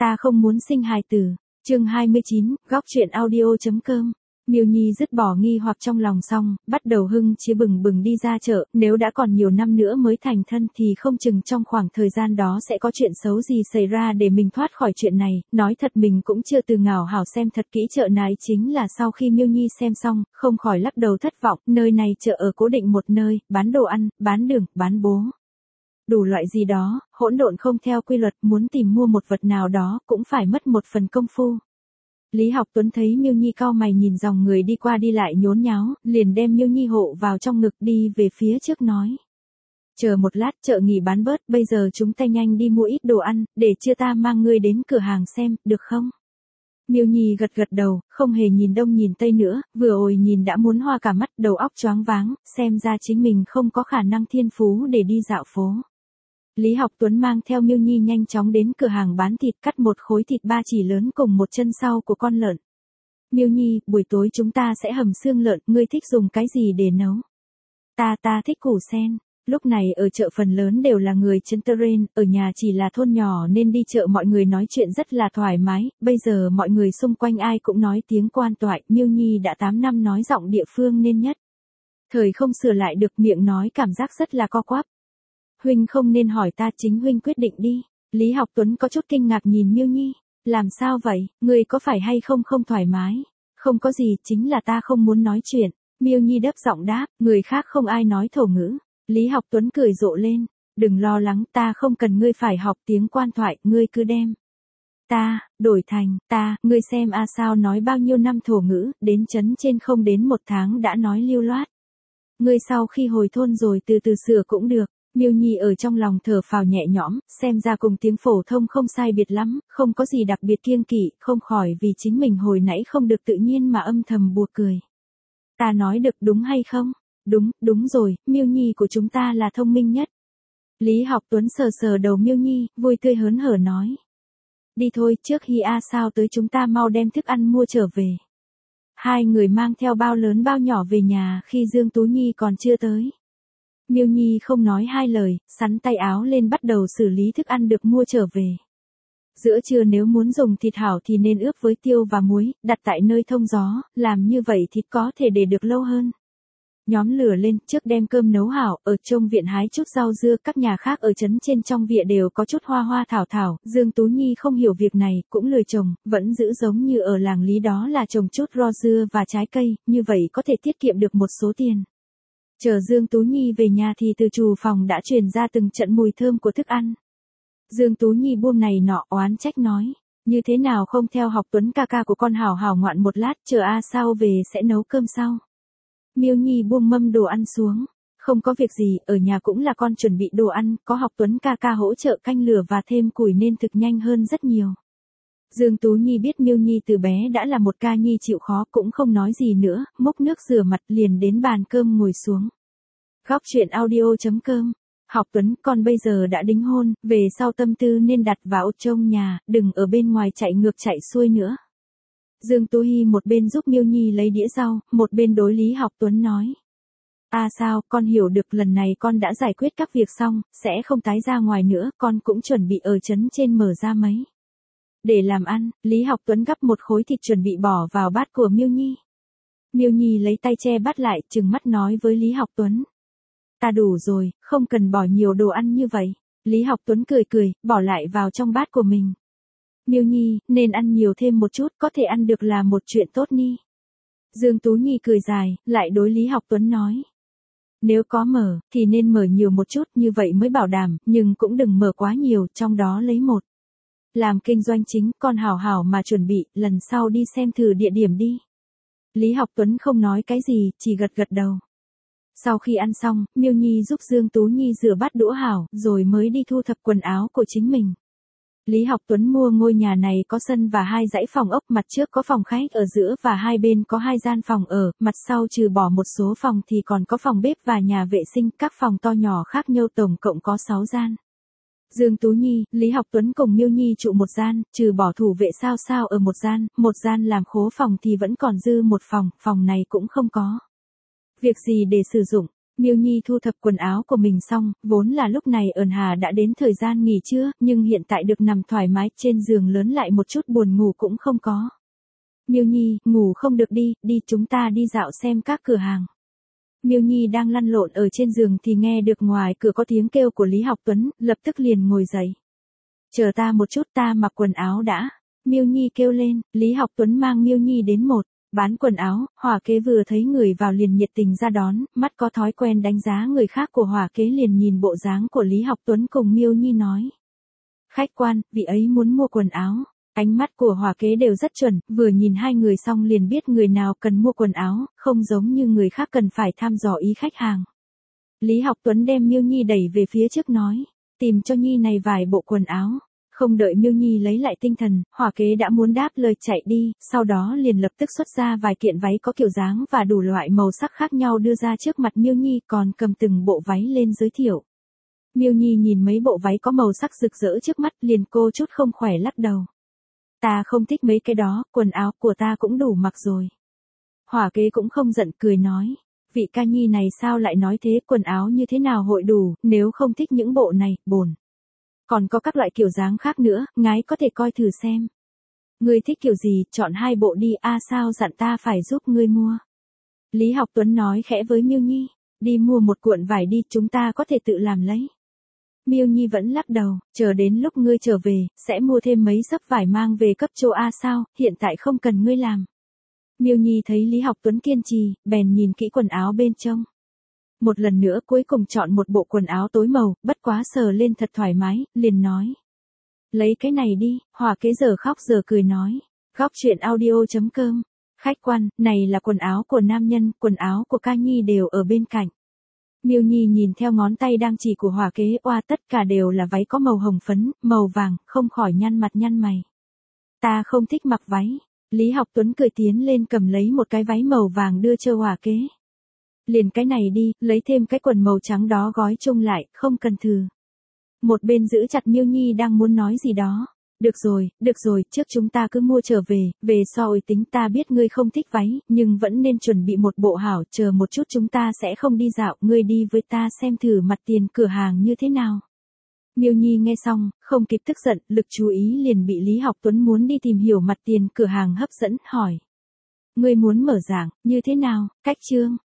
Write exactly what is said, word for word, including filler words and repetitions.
Ta không muốn sinh hài tử. Chương hai mươi chín, góc truyện audio.com. Miêu Nhi dứt bỏ nghi hoặc trong lòng xong, bắt đầu hưng chí bừng bừng đi ra chợ, nếu đã còn nhiều năm nữa mới thành thân thì không chừng trong khoảng thời gian đó sẽ có chuyện xấu gì xảy ra để mình thoát khỏi chuyện này, nói thật mình cũng chưa từ ngảo hảo xem thật kỹ chợ này, chính là sau khi Miêu Nhi xem xong, không khỏi lắc đầu thất vọng, nơi này chợ ở cố định một nơi, bán đồ ăn, bán đường, bán bố. Đủ loại gì đó, hỗn độn không theo quy luật, muốn tìm mua một vật nào đó cũng phải mất một phần công phu. Lý Học Tuấn thấy Miêu Nhi cau mày nhìn dòng người đi qua đi lại nhốn nháo, liền đem Miêu Nhi hộ vào trong ngực đi về phía trước nói. Chờ một lát, chợ nghỉ bán bớt, bây giờ chúng ta nhanh đi mua ít đồ ăn, để chưa ta mang ngươi đến cửa hàng xem, được không? Miêu Nhi gật gật đầu, không hề nhìn đông nhìn tây nữa, vừa rồi nhìn đã muốn hoa cả mắt, đầu óc choáng váng, xem ra chính mình không có khả năng thiên phú để đi dạo phố. Lý Học Tuấn mang theo Miêu Nhi nhanh chóng đến cửa hàng bán thịt, cắt một khối thịt ba chỉ lớn cùng một chân sau của con lợn. Miêu Nhi, buổi tối chúng ta sẽ hầm xương lợn, ngươi thích dùng cái gì để nấu? Ta ta thích củ sen. Lúc này ở chợ phần lớn đều là người Trấn Tơ Rên, ở nhà chỉ là thôn nhỏ nên đi chợ mọi người nói chuyện rất là thoải mái, bây giờ mọi người xung quanh ai cũng nói tiếng quan toại, Miêu Nhi đã tám năm nói giọng địa phương nên nhất. Thời không sửa lại được, miệng nói cảm giác rất là co quắp. Huynh không nên hỏi ta, chính huynh quyết định đi. Lý Học Tuấn có chút kinh ngạc nhìn Miêu Nhi. Làm sao vậy, người có phải hay không không thoải mái? Không có gì, chính là ta không muốn nói chuyện. Miêu Nhi đáp giọng đáp, người khác không ai nói thổ ngữ. Lý Học Tuấn cười rộ lên. Đừng lo lắng, ta không cần ngươi phải học tiếng quan thoại, ngươi cứ đem. Ta, đổi thành, ta, ngươi xem a sao nói bao nhiêu năm thổ ngữ, đến chấn trên không đến một tháng đã nói lưu loát. Ngươi sau khi hồi thôn rồi từ từ sửa cũng được. Miêu Nhi ở trong lòng thở phào nhẹ nhõm, xem ra cùng tiếng phổ thông không sai biệt lắm, không có gì đặc biệt kiêng kỵ, không khỏi vì chính mình hồi nãy không được tự nhiên mà âm thầm buộc cười. Ta nói được đúng hay không? Đúng, đúng rồi, Miêu Nhi của chúng ta là thông minh nhất. Lý Học Tuấn sờ sờ đầu Miêu Nhi, vui tươi hớn hở nói. Đi thôi, trước khi a sao tới chúng ta mau đem thức ăn mua trở về. Hai người mang theo bao lớn bao nhỏ về nhà khi Dương Tú Nhi còn chưa tới. Miêu Nhi không nói hai lời, sắn tay áo lên bắt đầu xử lý thức ăn được mua trở về. Giữa trưa nếu muốn dùng thịt hảo thì nên ướp với tiêu và muối, đặt tại nơi thông gió, làm như vậy thịt có thể để được lâu hơn. Nhóm lửa lên, trước đem cơm nấu hảo, ở trong viện hái chút rau dưa, các nhà khác ở trấn trên trong viện đều có chút hoa hoa thảo thảo, Dương Tú Nhi không hiểu việc này, cũng lười trồng, vẫn giữ giống như ở làng Lý đó là trồng chút rau dưa và trái cây, như vậy có thể tiết kiệm được một số tiền. Chờ Dương Tú Nhi về nhà thì từ trù phòng đã truyền ra từng trận mùi thơm của thức ăn. Dương Tú Nhi buông này nọ oán trách nói, như thế nào không theo Học Tuấn ca ca của con hảo hảo ngoạn một lát, chờ a sao về sẽ nấu cơm sau. Miêu Nhi buông mâm đồ ăn xuống, không có việc gì, ở nhà cũng là con chuẩn bị đồ ăn, có Học Tuấn ca ca hỗ trợ canh lửa và thêm củi nên thực nhanh hơn rất nhiều. Dương Tú Nhi biết Miêu Nhi từ bé đã là một ca nhi chịu khó, cũng không nói gì nữa, múc nước rửa mặt liền đến bàn cơm ngồi xuống. Góc truyện audio.com. Học Tuấn, con bây giờ đã đính hôn, về sau tâm tư nên đặt vào trong nhà, đừng ở bên ngoài chạy ngược chạy xuôi nữa. Dương Tú Hi một bên giúp Miêu Nhi lấy đĩa rau, một bên đối Lý Học Tuấn nói. À sao, con hiểu được, lần này con đã giải quyết các việc xong, sẽ không tái ra ngoài nữa, con cũng chuẩn bị ở trấn trên mở ra mấy. Để làm ăn, Lý Học Tuấn gắp một khối thịt chuẩn bị bỏ vào bát của Miêu Nhi. Miêu Nhi lấy tay che bát lại, trừng mắt nói với Lý Học Tuấn. Ta đủ rồi, không cần bỏ nhiều đồ ăn như vậy. Lý Học Tuấn cười cười, bỏ lại vào trong bát của mình. Miêu Nhi, nên ăn nhiều thêm một chút, có thể ăn được là một chuyện tốt ni. Dương Tú Nhi cười dài, lại đối Lý Học Tuấn nói. Nếu có mở, thì nên mở nhiều một chút, như vậy mới bảo đảm, nhưng cũng đừng mở quá nhiều, trong đó lấy một. Làm kinh doanh chính, con hảo hảo mà chuẩn bị, lần sau đi xem thử địa điểm đi. Lý Học Tuấn không nói cái gì, chỉ gật gật đầu. Sau khi ăn xong, Miêu Nhi giúp Dương Tú Nhi rửa bát đũa hảo, rồi mới đi thu thập quần áo của chính mình. Lý Học Tuấn mua ngôi nhà này có sân và hai dãy phòng ốc, mặt trước có phòng khách ở giữa và hai bên có hai gian phòng ở, mặt sau trừ bỏ một số phòng thì còn có phòng bếp và nhà vệ sinh, các phòng to nhỏ khác nhau tổng cộng có sáu gian. Dương Tú Nhi, Lý Học Tuấn cùng Miêu Nhi trụ một gian, trừ bỏ thủ vệ sao sao ở một gian, một gian làm khố phòng thì vẫn còn dư một phòng, phòng này cũng không có việc gì để sử dụng. Miêu Nhi thu thập quần áo của mình xong, vốn là lúc này ẩn hà đã đến thời gian nghỉ trưa, nhưng hiện tại được nằm thoải mái trên giường lớn lại một chút buồn ngủ cũng không có. Miêu Nhi, ngủ không được đi, đi chúng ta đi dạo xem các cửa hàng. Miêu Nhi đang lăn lộn ở trên giường thì nghe được ngoài cửa có tiếng kêu của Lý Học Tuấn, lập tức liền ngồi dậy. Chờ ta một chút, ta mặc quần áo đã. Miêu Nhi kêu lên, Lý Học Tuấn mang Miêu Nhi đến một bán quần áo, Hỏa Kế vừa thấy người vào liền nhiệt tình ra đón, mắt có thói quen đánh giá người khác của Hỏa Kế liền nhìn bộ dáng của Lý Học Tuấn cùng Miêu Nhi nói. Khách quan, vị ấy muốn mua quần áo. Ánh mắt của Hỏa Kế đều rất chuẩn, vừa nhìn hai người xong liền biết người nào cần mua quần áo, không giống như người khác cần phải thăm dò ý khách hàng. Lý Học Tuấn đem Miêu Nhi đẩy về phía trước nói, tìm cho Nhi này vài bộ quần áo. Không đợi Miêu Nhi lấy lại tinh thần, Hỏa Kế đã muốn đáp lời chạy đi, sau đó liền lập tức xuất ra vài kiện váy có kiểu dáng và đủ loại màu sắc khác nhau đưa ra trước mặt Miêu Nhi, còn cầm từng bộ váy lên giới thiệu. Miêu Nhi nhìn mấy bộ váy có màu sắc rực rỡ trước mắt liền cô chút không khỏe lắc đầu. Ta không thích mấy cái đó, quần áo của ta cũng đủ mặc rồi. Hỏa Kế cũng không giận cười nói, vị ca nhi này sao lại nói thế, quần áo như thế nào hội đủ, nếu không thích những bộ này, bổn. Còn có các loại kiểu dáng khác nữa, ngái có thể coi thử xem. Ngươi thích kiểu gì, chọn hai bộ đi, a à, sao dặn ta phải giúp ngươi mua. Lý Học Tuấn nói khẽ với Miêu Nhi, đi mua một cuộn vải đi, chúng ta có thể tự làm lấy. Miêu Nhi vẫn lắc đầu, chờ đến lúc ngươi trở về, sẽ mua thêm mấy xấp vải mang về cấp cho A sao, hiện tại không cần ngươi làm. Miêu Nhi thấy Lý Học Tuấn kiên trì, bèn nhìn kỹ quần áo bên trong. Một lần nữa cuối cùng chọn một bộ quần áo tối màu, bất quá sờ lên thật thoải mái, liền nói. Lấy cái này đi, Hỏa Kế giờ khóc giờ cười nói. Góc truyện audio chấm com. Khách quan, này là quần áo của nam nhân, quần áo của ca nhi đều ở bên cạnh. Miêu Nhi nhìn theo ngón tay đang chỉ của Hỏa Kế, oa tất cả đều là váy có màu hồng phấn, màu vàng, không khỏi nhăn mặt nhăn mày. Ta không thích mặc váy. Lý Học Tuấn cười tiến lên cầm lấy một cái váy màu vàng đưa cho Hỏa Kế. Liền cái này đi, lấy thêm cái quần màu trắng đó gói chung lại, không cần thử. Một bên giữ chặt Miêu Nhi đang muốn nói gì đó. Được rồi, được rồi, trước chúng ta cứ mua trở về, về so ôi tính ta biết ngươi không thích váy, nhưng vẫn nên chuẩn bị một bộ hảo, chờ một chút chúng ta sẽ không đi dạo, ngươi đi với ta xem thử mặt tiền cửa hàng như thế nào. Miêu Nhi nghe xong, không kịp tức giận, lực chú ý liền bị Lý Học Tuấn muốn đi tìm hiểu mặt tiền cửa hàng hấp dẫn, hỏi. Ngươi muốn mở giảng, như thế nào, cách chương?